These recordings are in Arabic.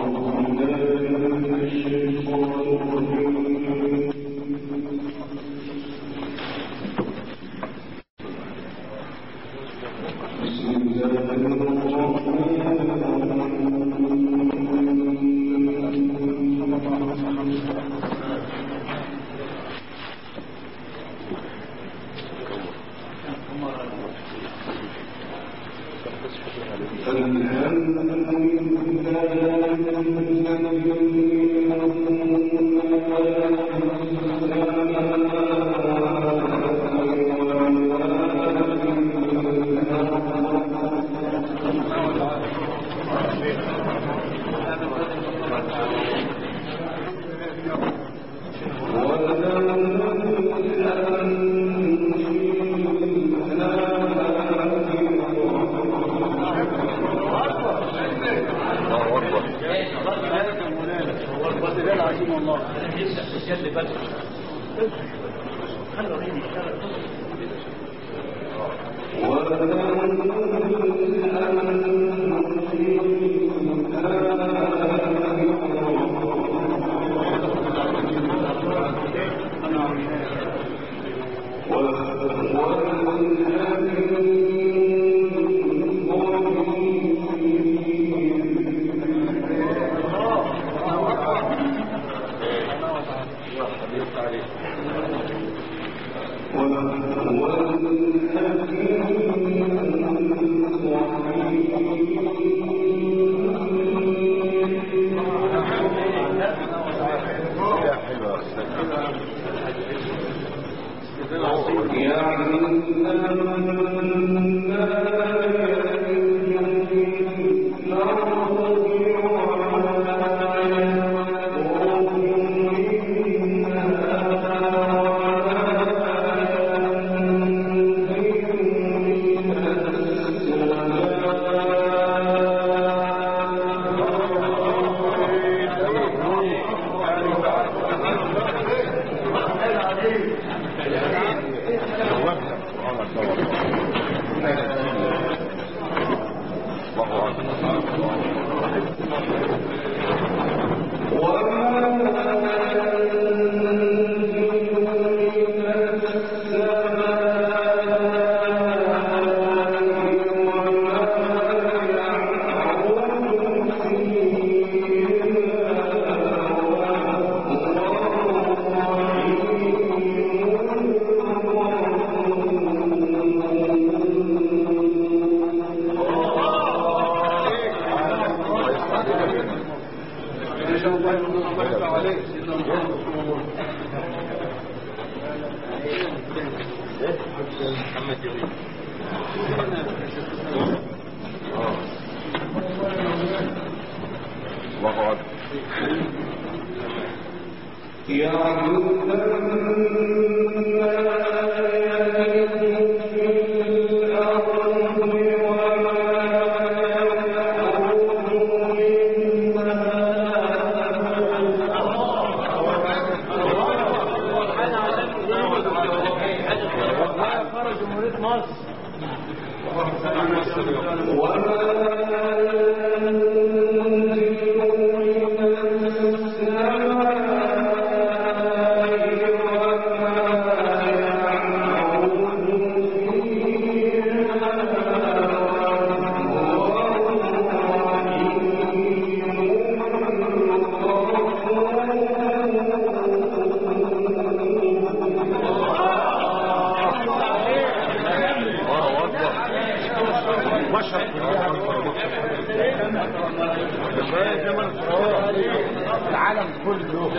العالم كله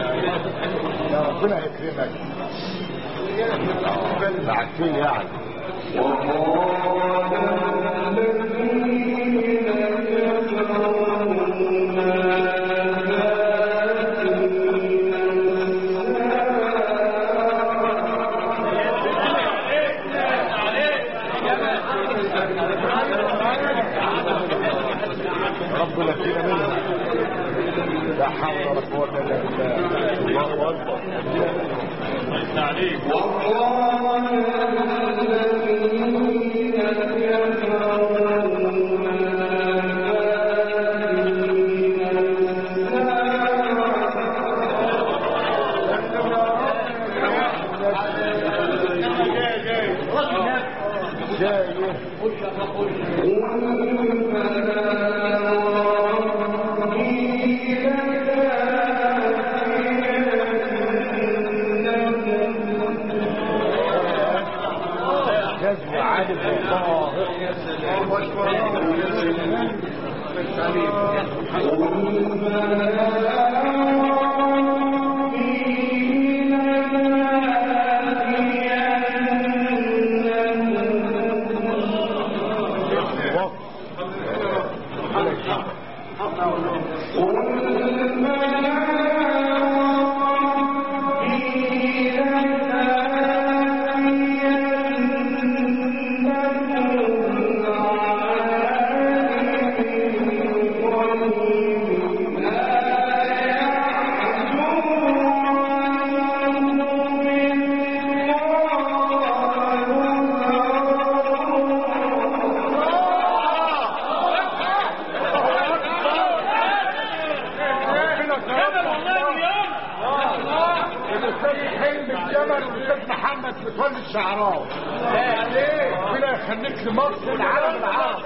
يا ربنا يكرمك بعتين يعني ربنا فينا منه لا حول ولا قوة الا بالله الله اكبر عليك الشعراوي ربنا يخليك لمصر العالم العربي.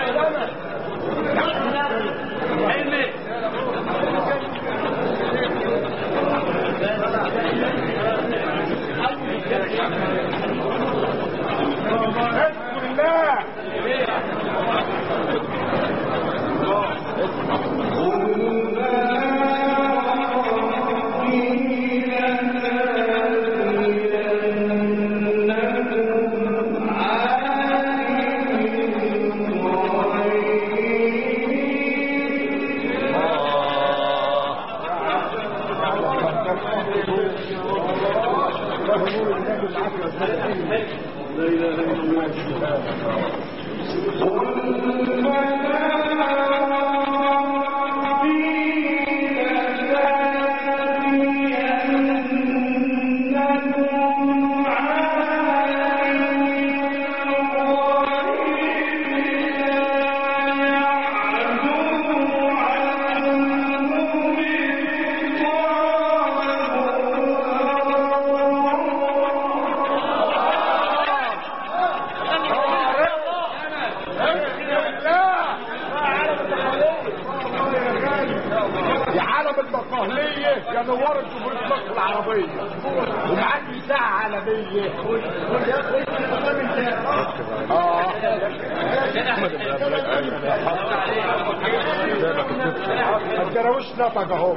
الدراويش نطق اهو.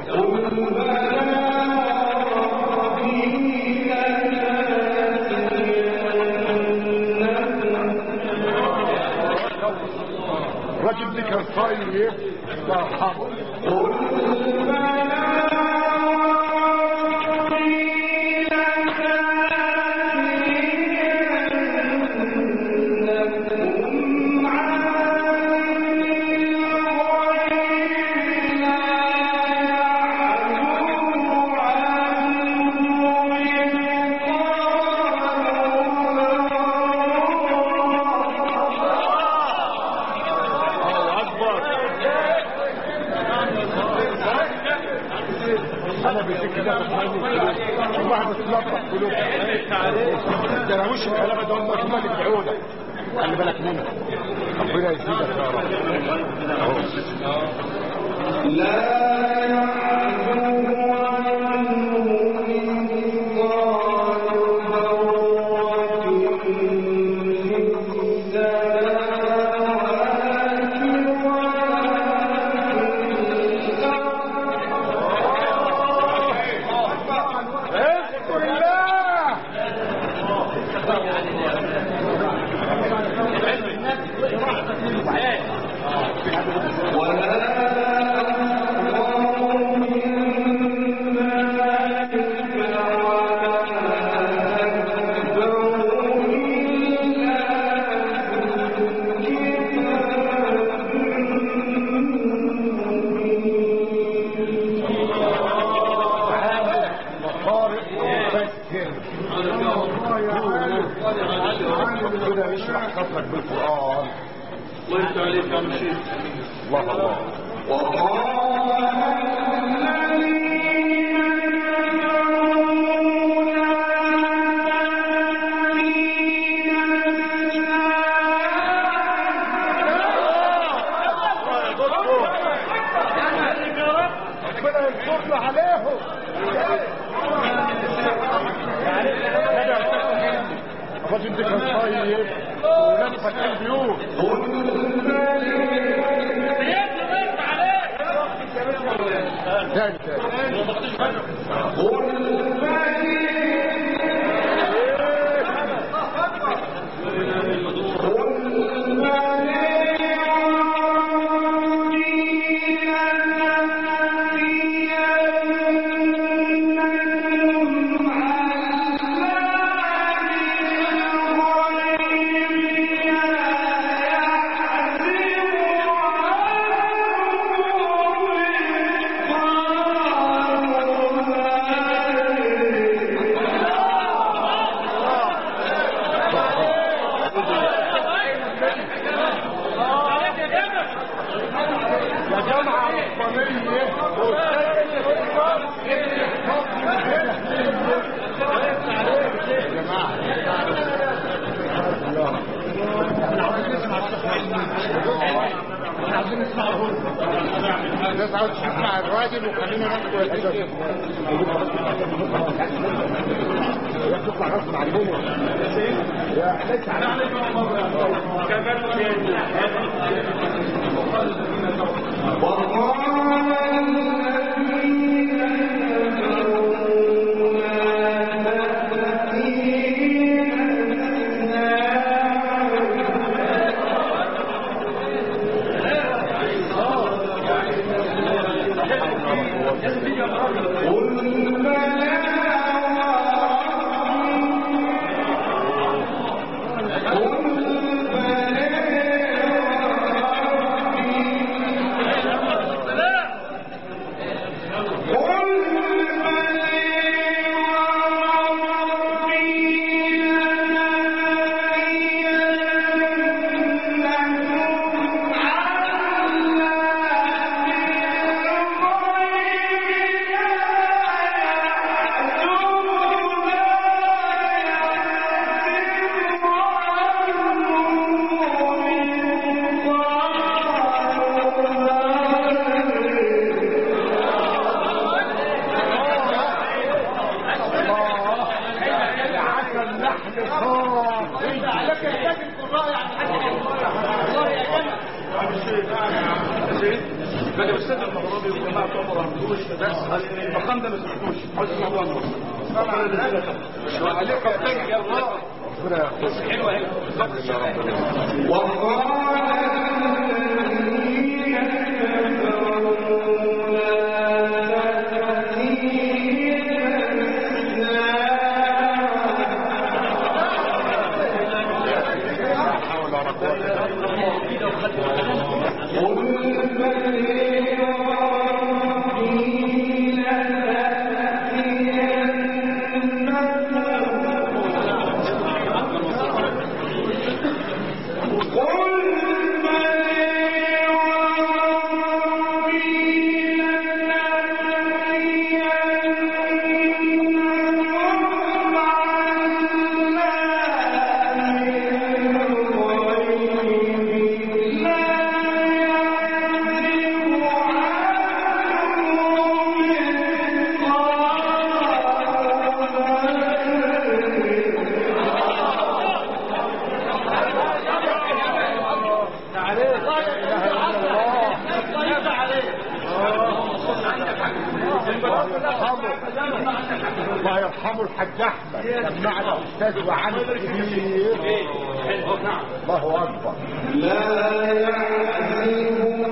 الراجل دي كان صايم ايه؟ الله يرحمه. الدراويش الكلام ده هم اللي بيدعونا، خلي بالك منهم، ربنا يزيدك يا رب. لا كده يشرح صدرك بالقرآن. الله يفتح عليك يا مشيخ. الله الله. ربنا ينصر عليهم. الراجل ده كان طيب ولما فتح البيوت تاني الناس عاوز تسمع الراجل وخلينا ناخد الحاجات تطلع غصب عنهم يا حس المقام ده ما سمعتوش عاوز تسمعوه عليك الثاني يا الله حلوه اهي الله يرحمه الحاج احمد سمعنا استاذ وعامل كبير الله اكبر لا يعزم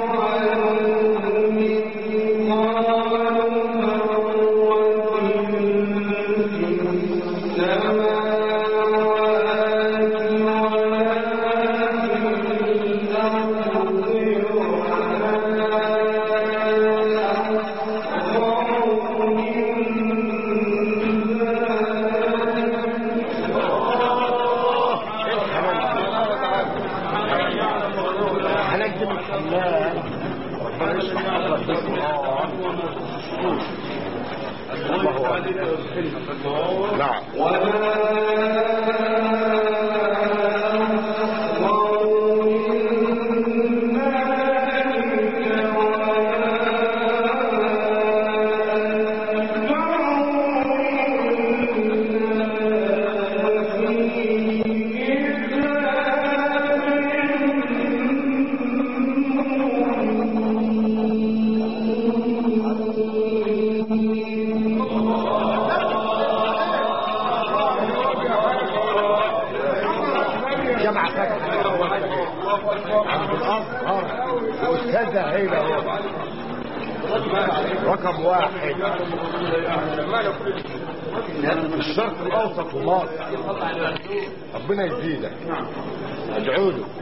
نعم Thank you. رقم واحد الشرق الاوسط ومصر، ربنا يزيدك، ادعوا له.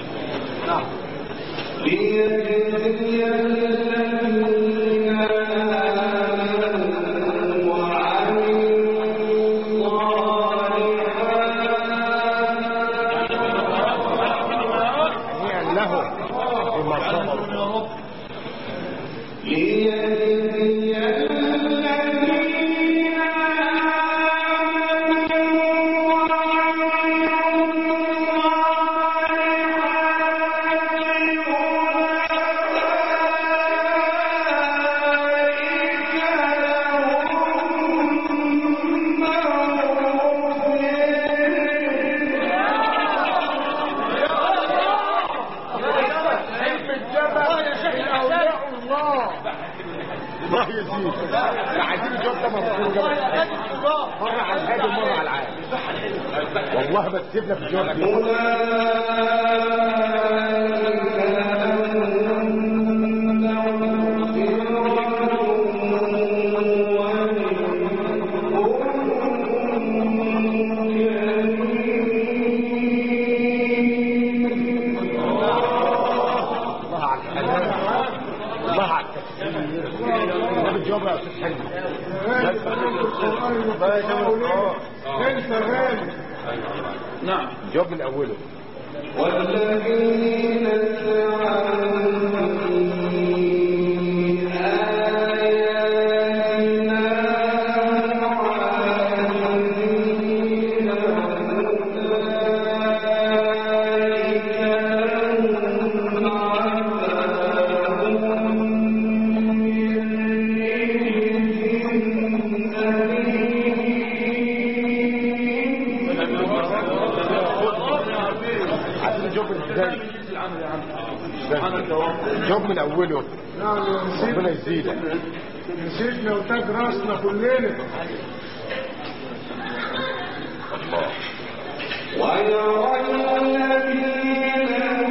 والله بس سيبنا في الجواب نعم جواب من اوله. والذين جواب من اوله. ربنا يزيدك، نسيتنا وتاج راسنا كلنا. ويرى الذين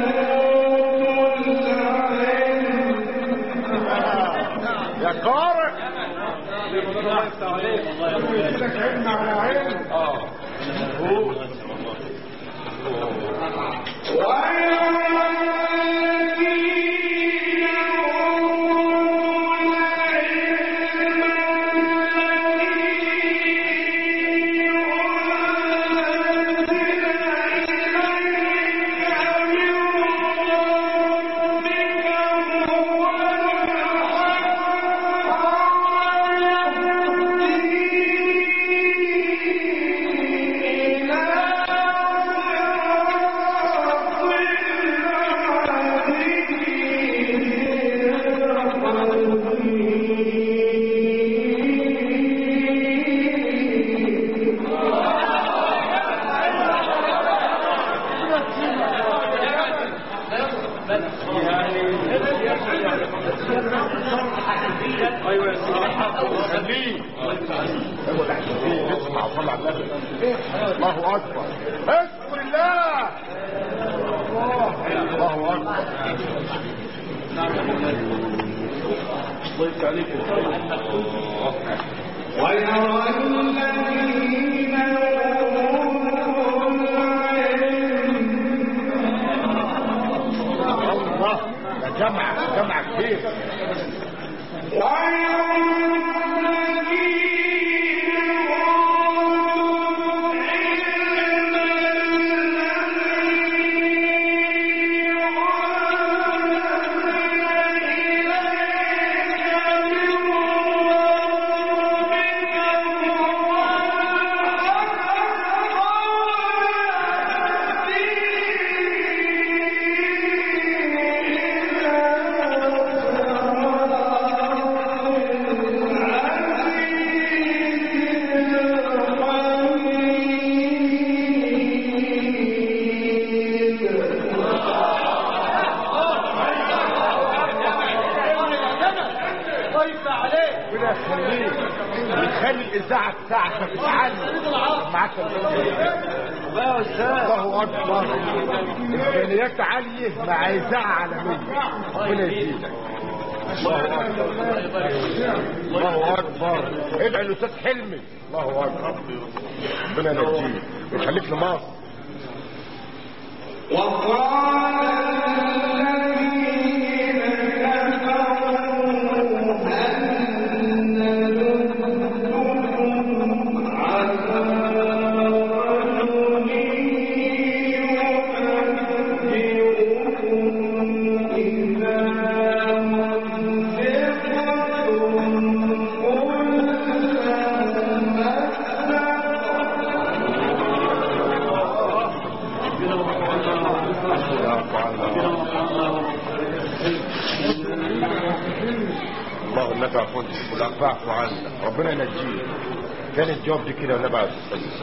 يا قارئ لك علم على علم. الله اكبر، اذكر الله، الله اكبر. ويرى الذين الله ده جمع كبير. يخلي الإذاعة بتاعتك تعلم معاك. الله أكبر، إمكانيات عالية مع إذاعة عالمية. ربنا يزيدك. الله اكبر. ادعي الاستاذ حلمي. الله اكبر. ربنا ينجيه ويخليك لمصر. الله انك عفو والاعفو عنك. ربنا ينجيه. كان الجواب دي كده ولا بعد؟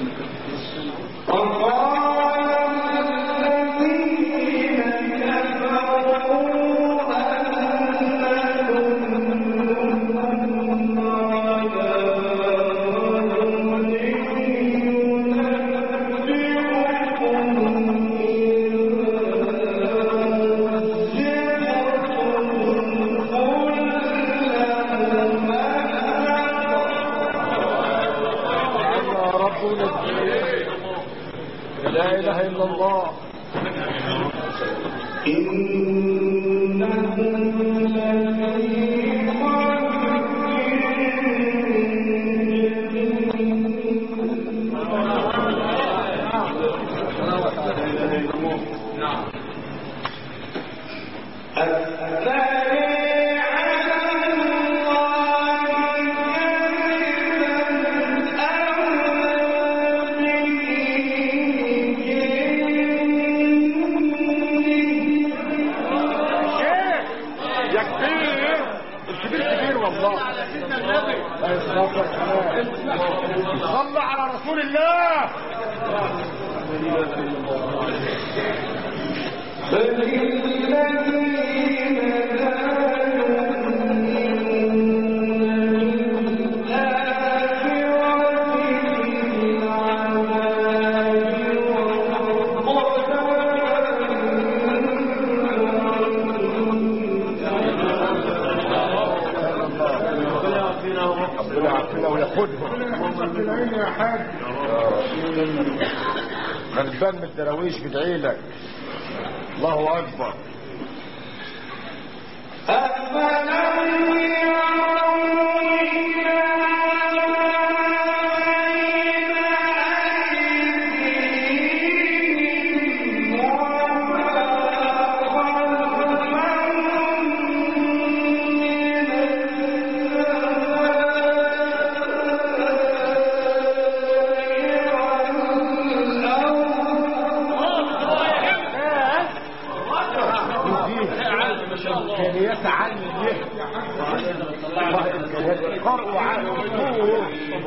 لا اله الا الله. صلى على رسول الله. غلبان من الدراويش بدعي لك. الله اكبر. امكانيات عاليه ليه. الله امكانيات القرء وعاليه.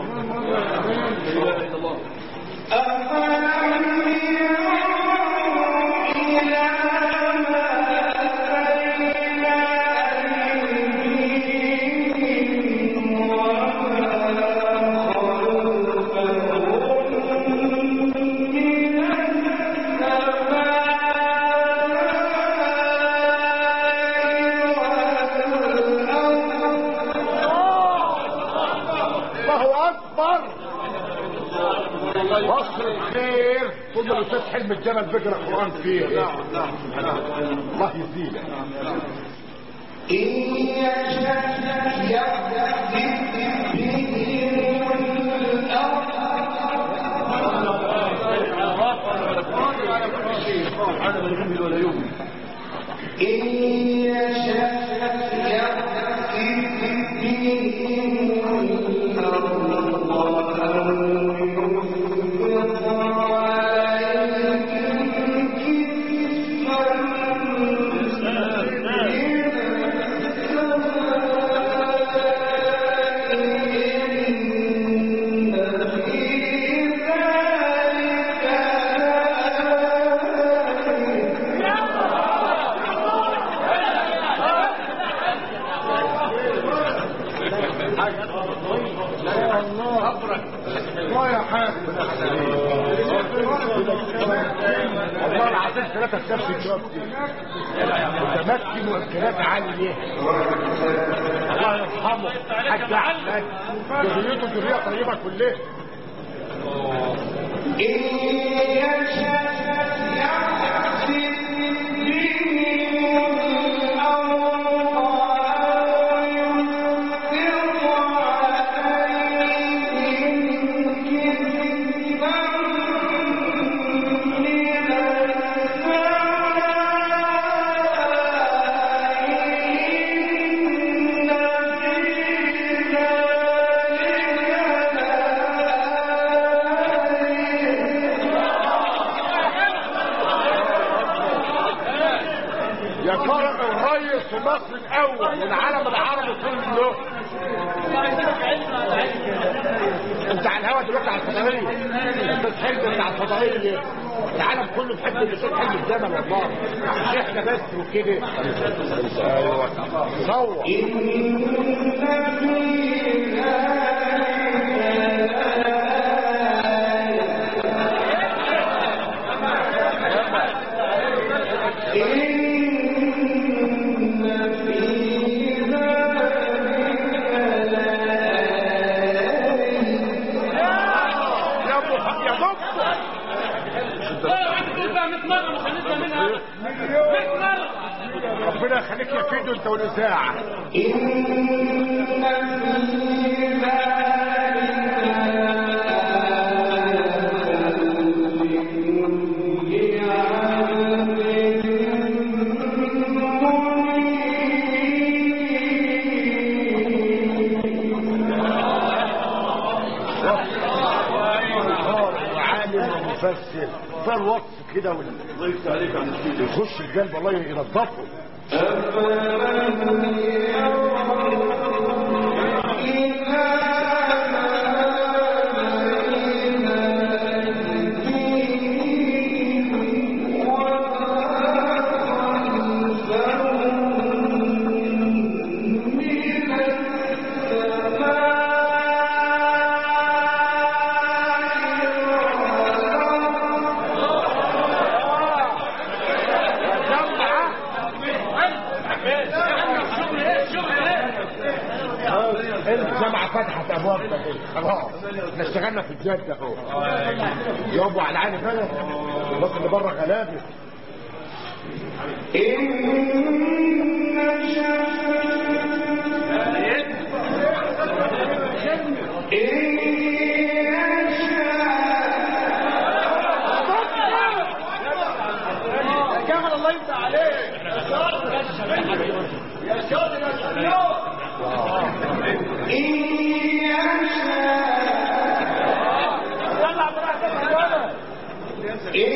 مصر الخير. كل الاستاذ حلم الجمل بيقرا القران فيه. الله يزيدك. الله يا حاج. والله العظيم ثلاثة في نفس الجواب دي متمكن وامكانيات عالية. الله يرحمه حاج احمد ذريته ذرية طيبة كلها. يا ترى الريس مصر الاول والعالم العربي كله. انت على الهوا دلوقتي على الفضائيه، انت تحب انت على الفضائيه. العالم كله بيحب الاستاذ حلمي الزمن والله، مش احنا بس وكده. ايوه صور ربنا يخليك يا فيدو انت والاذاعه. وعالم ومفسر فالوصف كده ضيفت عليك عن الشيء يخش القلب والله ينضفه. الجامعة فتحت ابوابنا خلاص، احنا اشتغلنا في الجد اهو. يابو على العين بلد الناس اللي بره غلابه. كامل الله يفتح عليك يا شاطر يا شاطر. طلع براحتك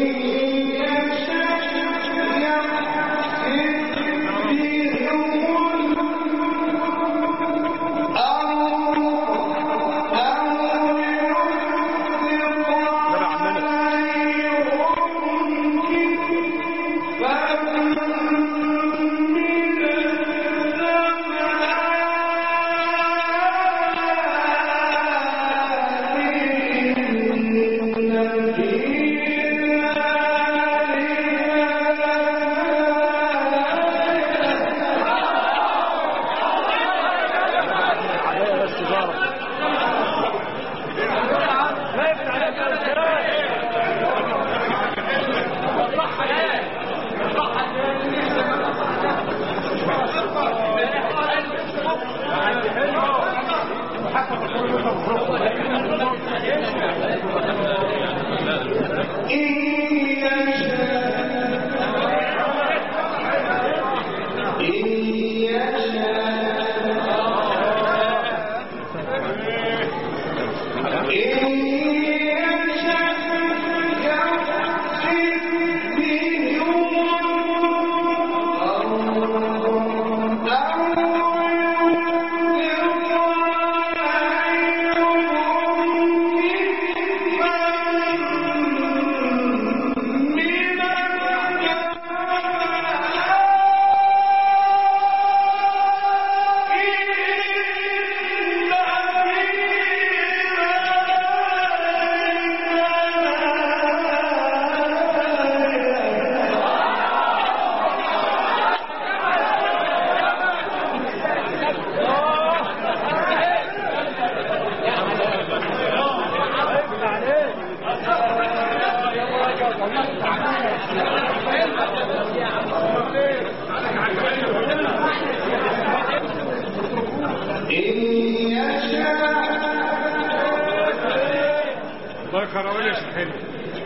الله يكرمك يا شيخ حلو.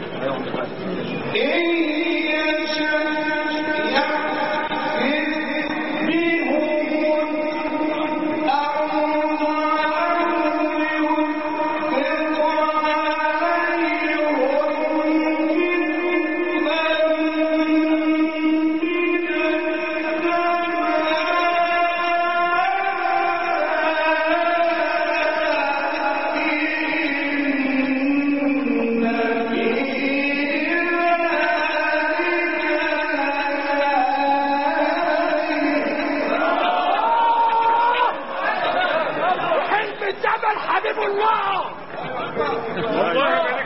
حبيب الله والله يبارك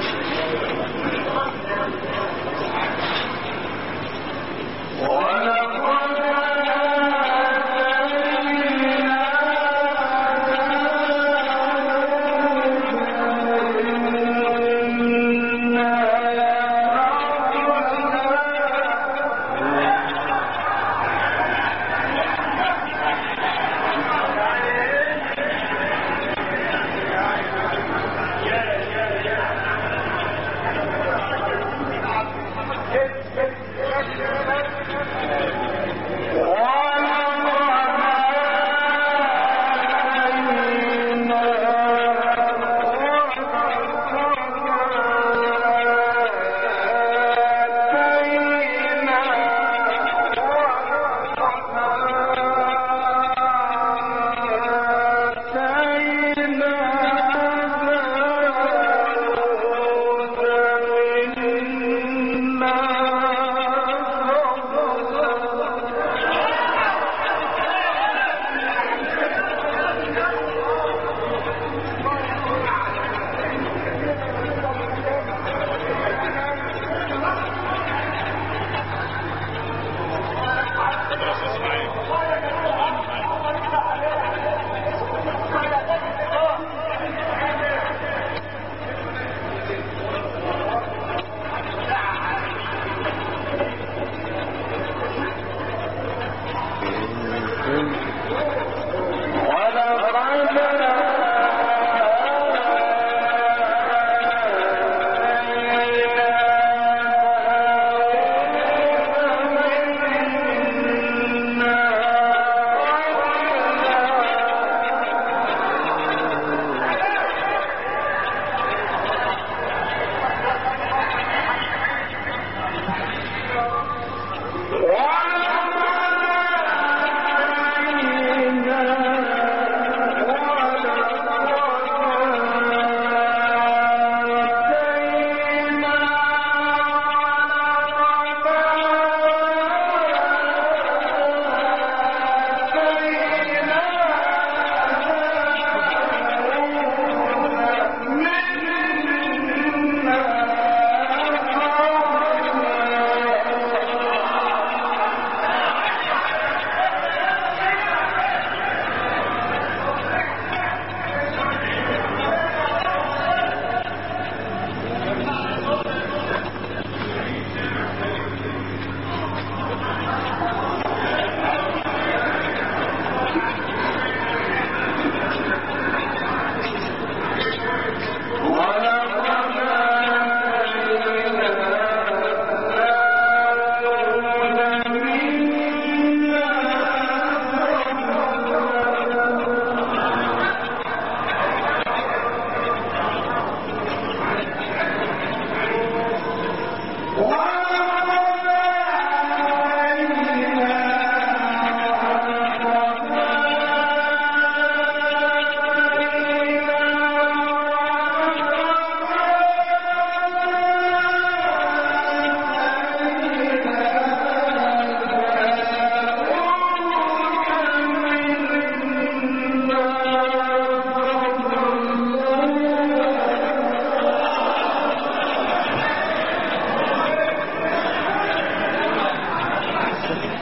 وَلَا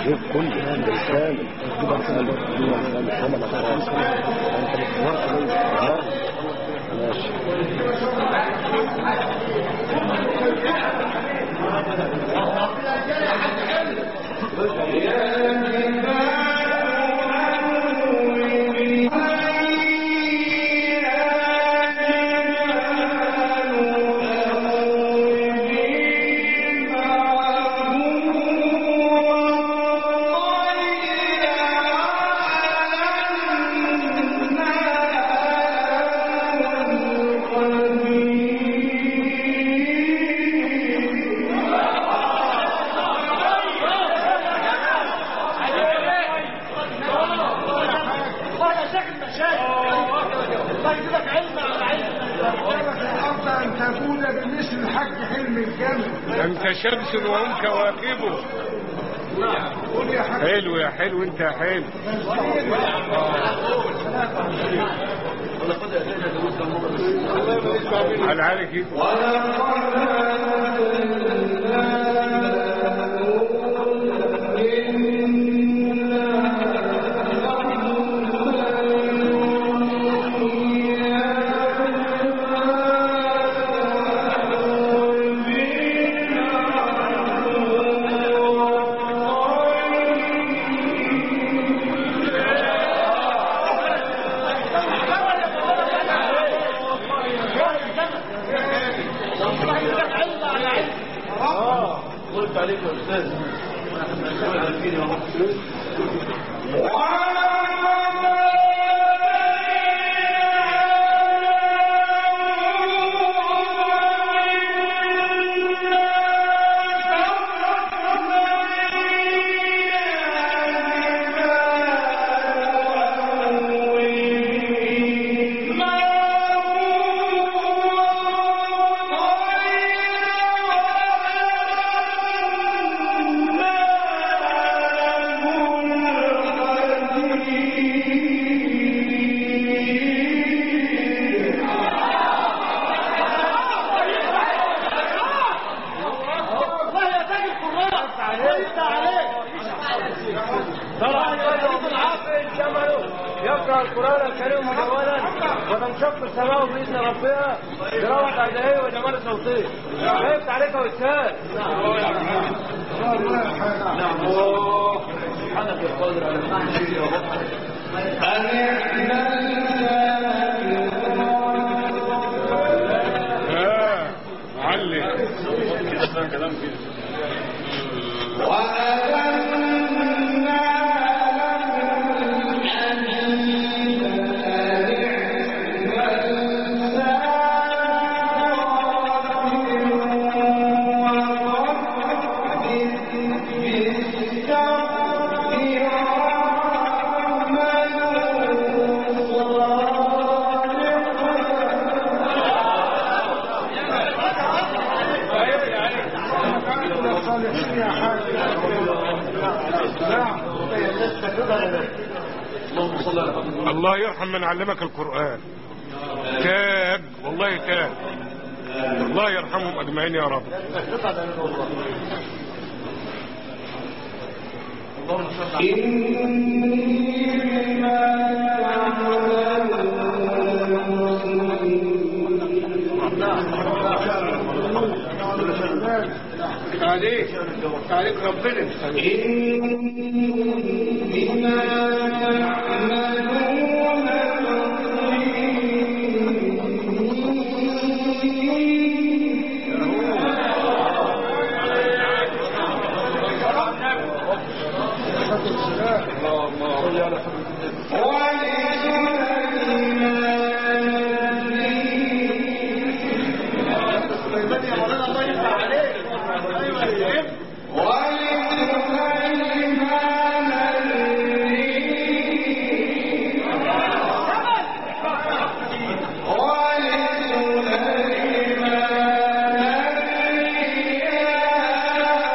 الشيخ كله بالكامل كده مثلا لو تدينا مثلا الحمل على راسك انت بتصورت ليه ماشي انت شمس وهم كواكبه. حلو يا حلو انت يا حلو. على عليك عليك يا استاذ. يقرأ القرآن الكريم مجولا وتنشق السماء بإذن ربها بروعة أدائية وجمال صوتيه. خايف عليك وإسهال. سبحانك يا قادر على كل شيء يا رب. علم كلام كده. الله يرحم من علمك القرآن. تاب والله تاب. الله يرحمهم أجمعين يا رب. عليك ربنا.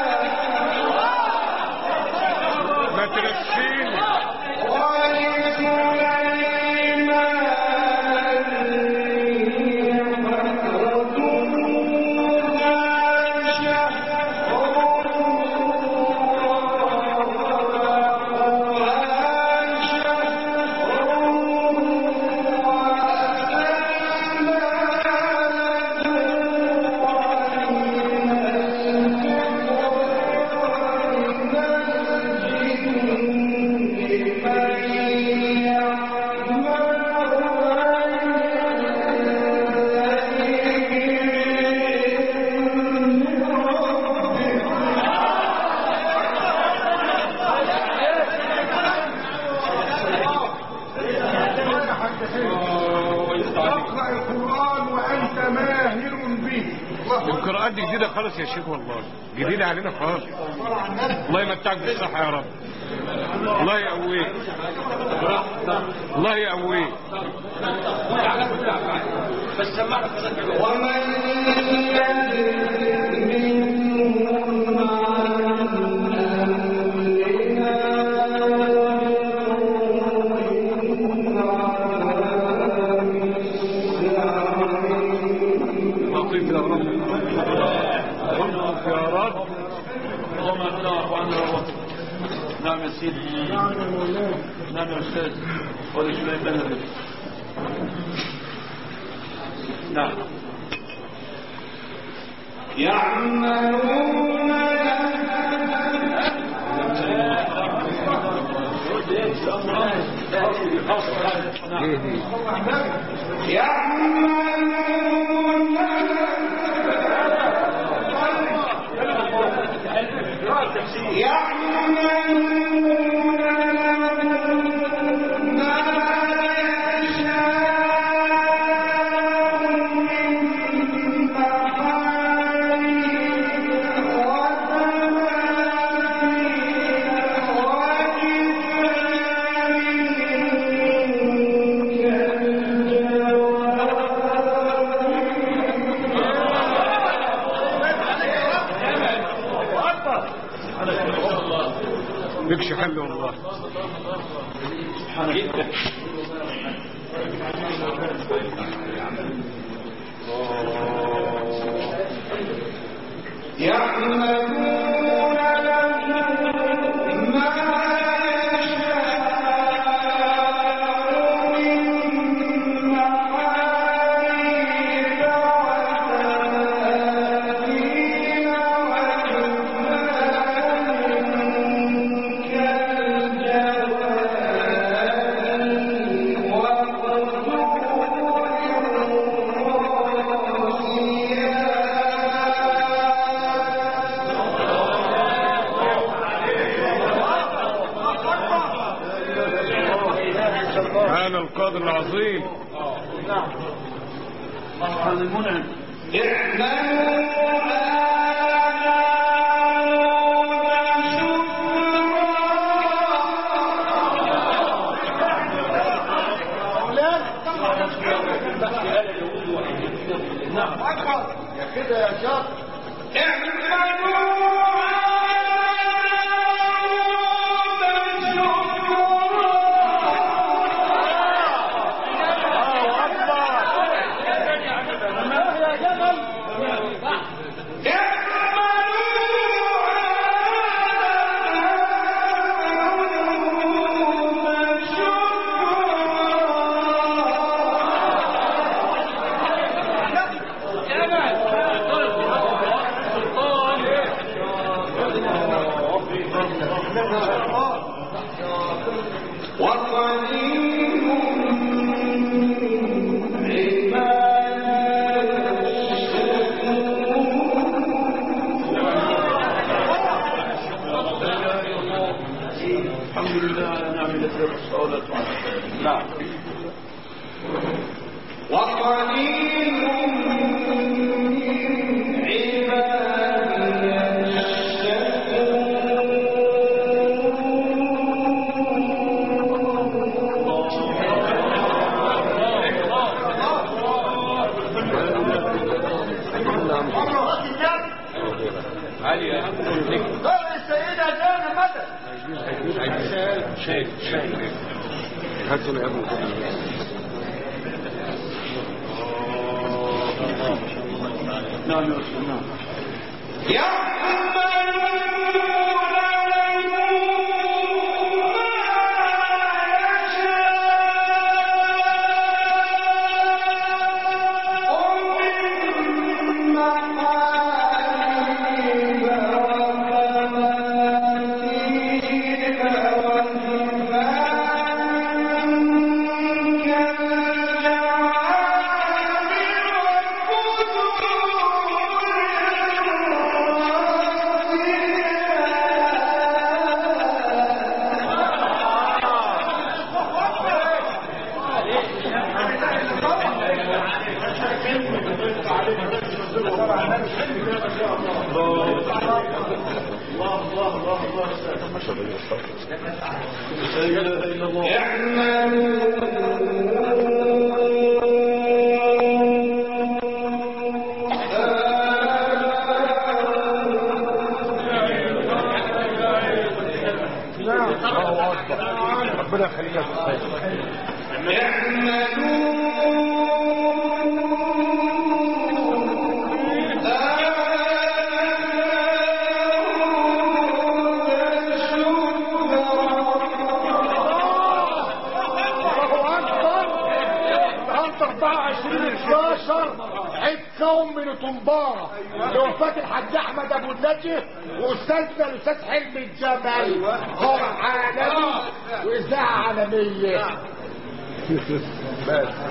ما ترسيني خالص يا شيخ والله، جديدة علينا خالص. الله يمتعك بالصحة يا رب، الله يقويك، الله يقويك. بس سمعنا يا رب. اللهم اهدنا واخواننا يا رب. نعم يا سيدي، نعم يا استاذ، ولا شيء بيننا. نعم. يعملون بكش حل والله. يعملون هذا القاضي العظيم. سبحان المنعم. يا كده يا شاطر. الحمد لله على نعمة الصلاة. نعم. وقليل من عبادي علي يا عم السيدة جانا مدى شايف هاتوا يا ابني. نعم يا رسول الله. يعملون ربنا يخليك. عيد كون من طنبارة لوفاة الحاج احمد ابو النجي واستاذنا الاستاذ حلمي الجمل، هو عالمي واذاعه عالميه. بس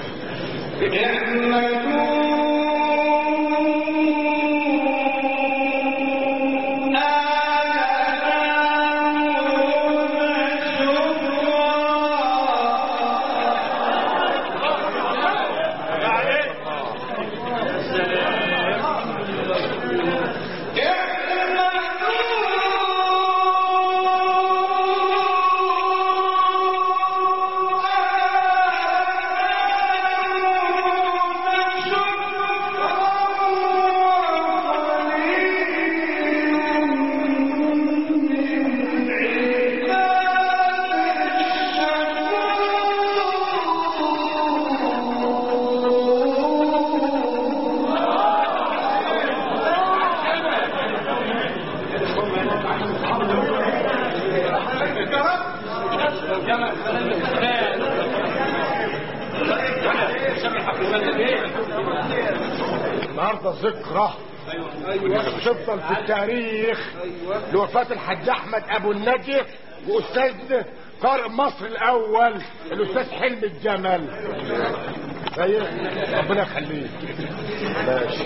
النهارده ذكرى تفضل في التاريخ لوفاة الحاج احمد ابو النجي واستاذ قارئ مصر الاول الاستاذ حلمي الجمل. ربنا يخليك. ماشي.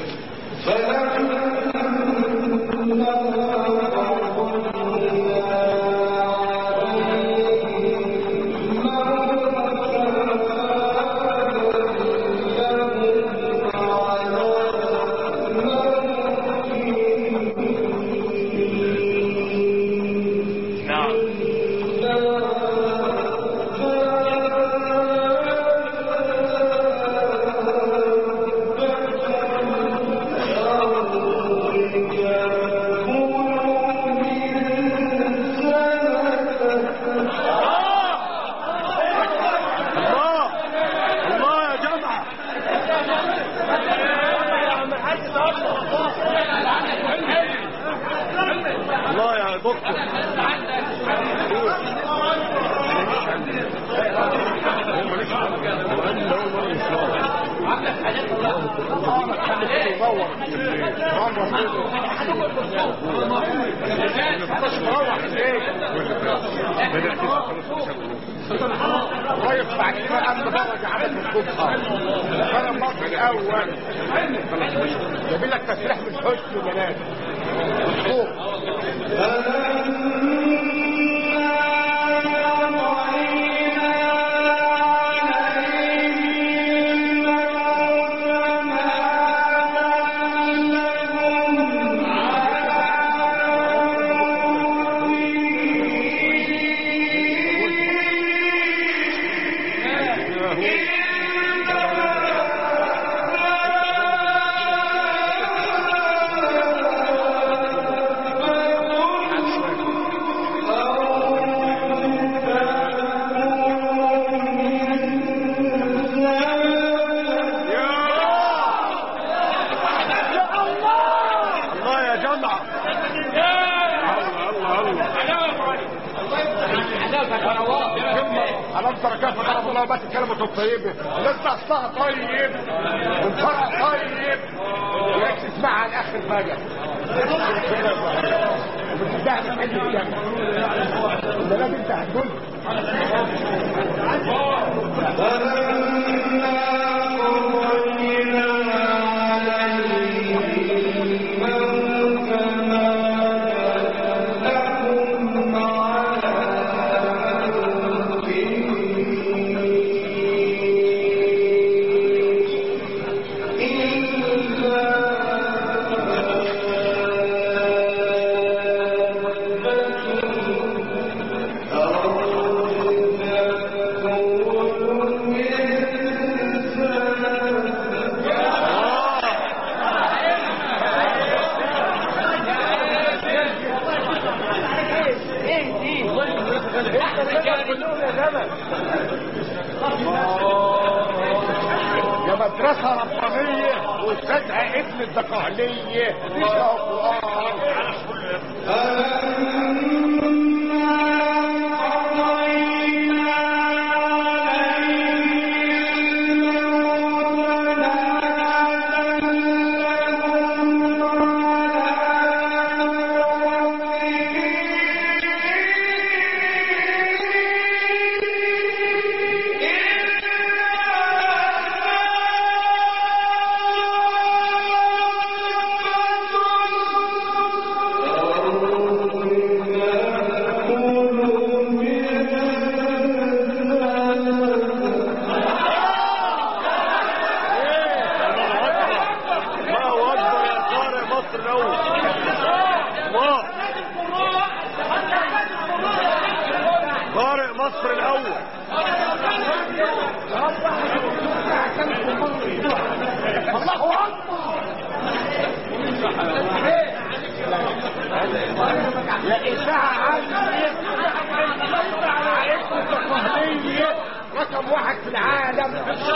طيب بعد كده قام درجة عدد الصبح كان المصري الاول جاب لك تسريح من حسن وبنات الصوت. بس الكلمة الطيبة لسه اصلها طيب والفرع طيب وليش تسمعها على الاخر بقى وبتدعي من حلم الجنة ده لازم انت هتقول عليهم يا زمن. يا مدرسة ربانية واستاذها ابن الدقهلية بيقرأ قرآن. مصر الاول. الله اكبر. يا اذاعه عالميه رقم واحد في العالم.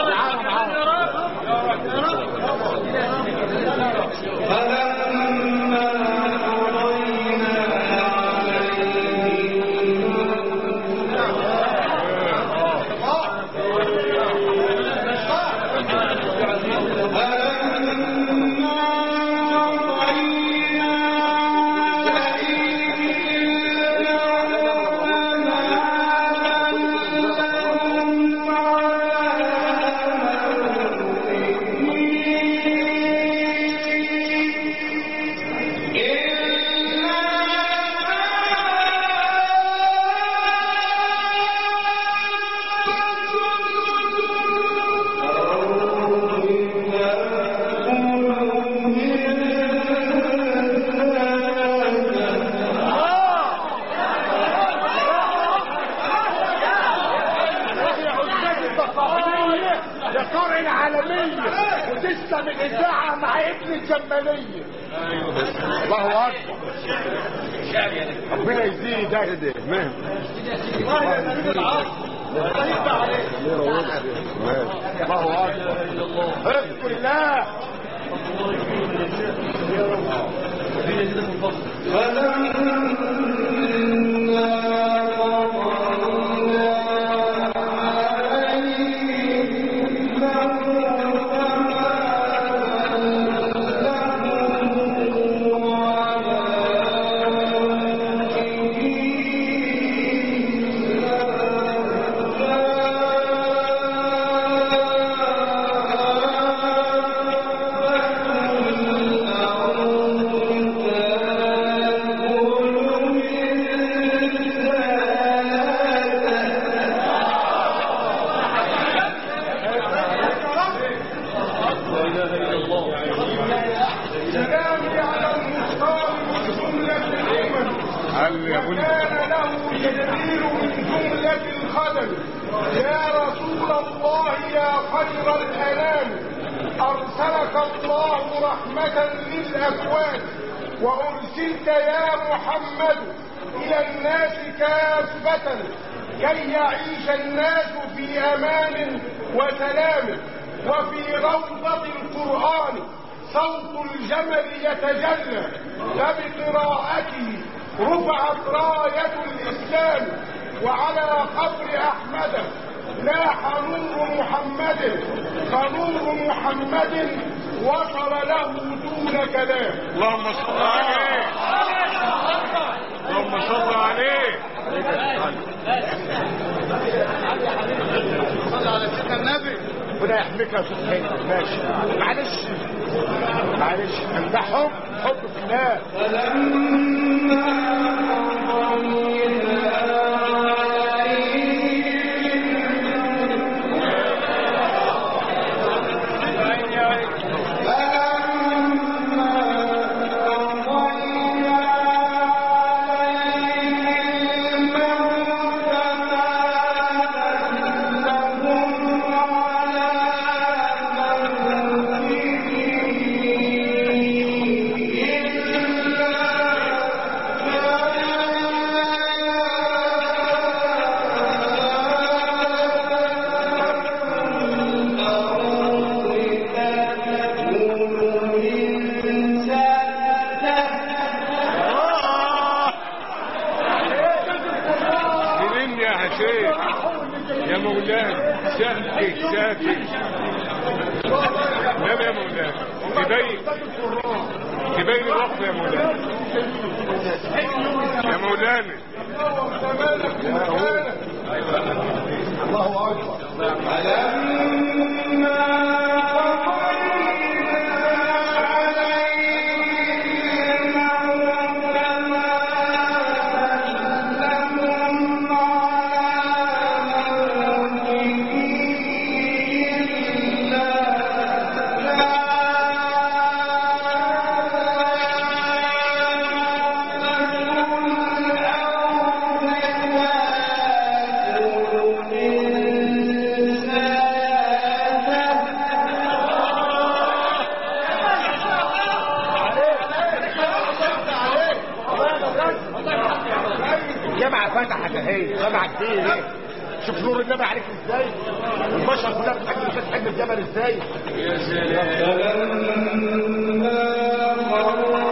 وتسلم الاذاعه مع ابن الجماليه. الله اكبر. ربنا يزيد ده مهم. الله اكبر. اذكر الله. كان له تدبير من جملة الخدم. يا رسول الله يا خير الأنام، أرسلك الله رحمة للأكوان، وأرسلت يا محمد إلى الناس كافة كي يعيش الناس في أمان وسلام. وفي روضة القرآن صوت الجمل يتجلى، فبقراءته رفعت راية الإسلام، وعلى قبر أحمد لاح نور محمد، فنور محمد وصل له دون كلام. اللهم صل عليه. اللهم صل عليه. صل على سيدنا النبي. ربنا يحميك يا استاذ حلمي. ماشي معلش معلش، ده حب في الله. مولانا ساكت ساكت. نعم يا مولانا تبين الوقت يا مولانا. يا مولانا الله اكبر. الجامعة فتحت اهي، جامعة كتير اهي. شوف نور النبي عليك ازاي، البشر كلها بتحب مش هتحب الجبل ازاي. يا سلام.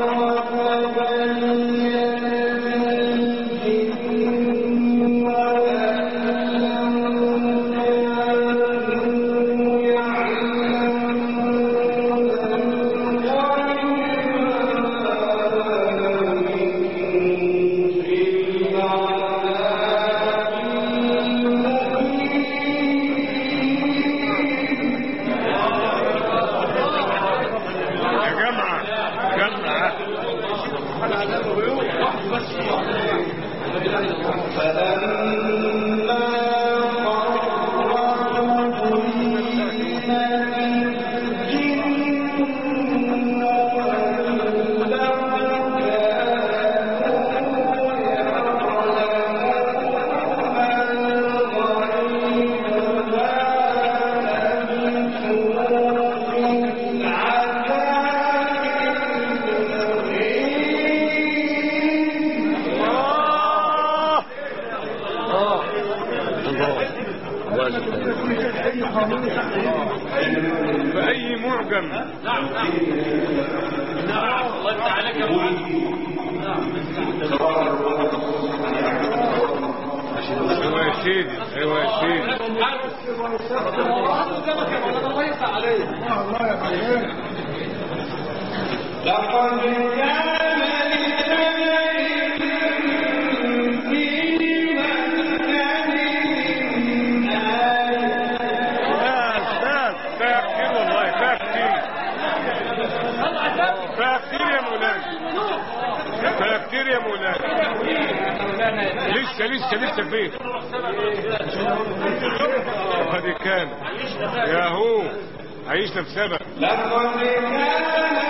بأي معجم. الله يفتح عليك يا ابو ايوه يا سيدي ايوه يا سيدي. لقد كان كتير يا مولانا. لسه فين هذه كان يا هو عيشنا في سبق. لقد كان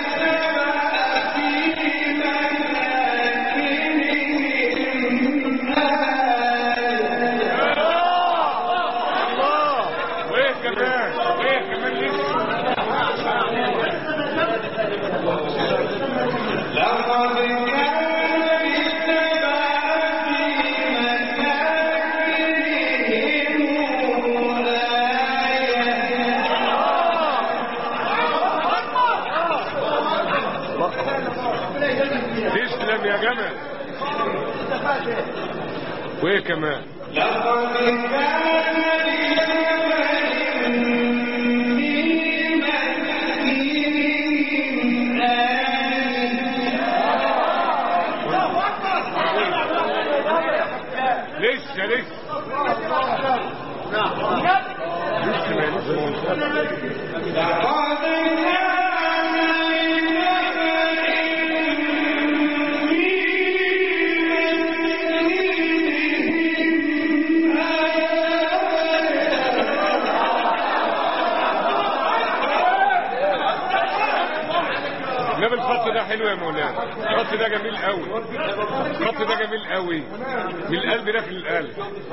تسلم يا جمال. وايه كمان؟ لقد كان لسه نبي الخط ده حلو يا مولانا. الخط ده جميل قوي. الخط ده جميل قوي من القلب داخل القلب.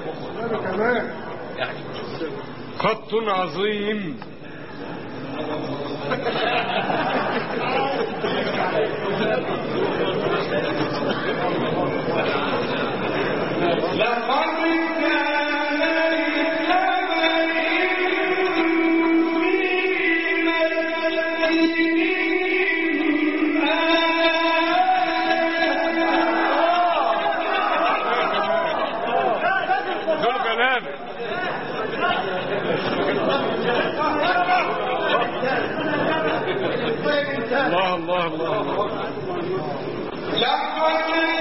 خط عظيم. الله الله الله لقد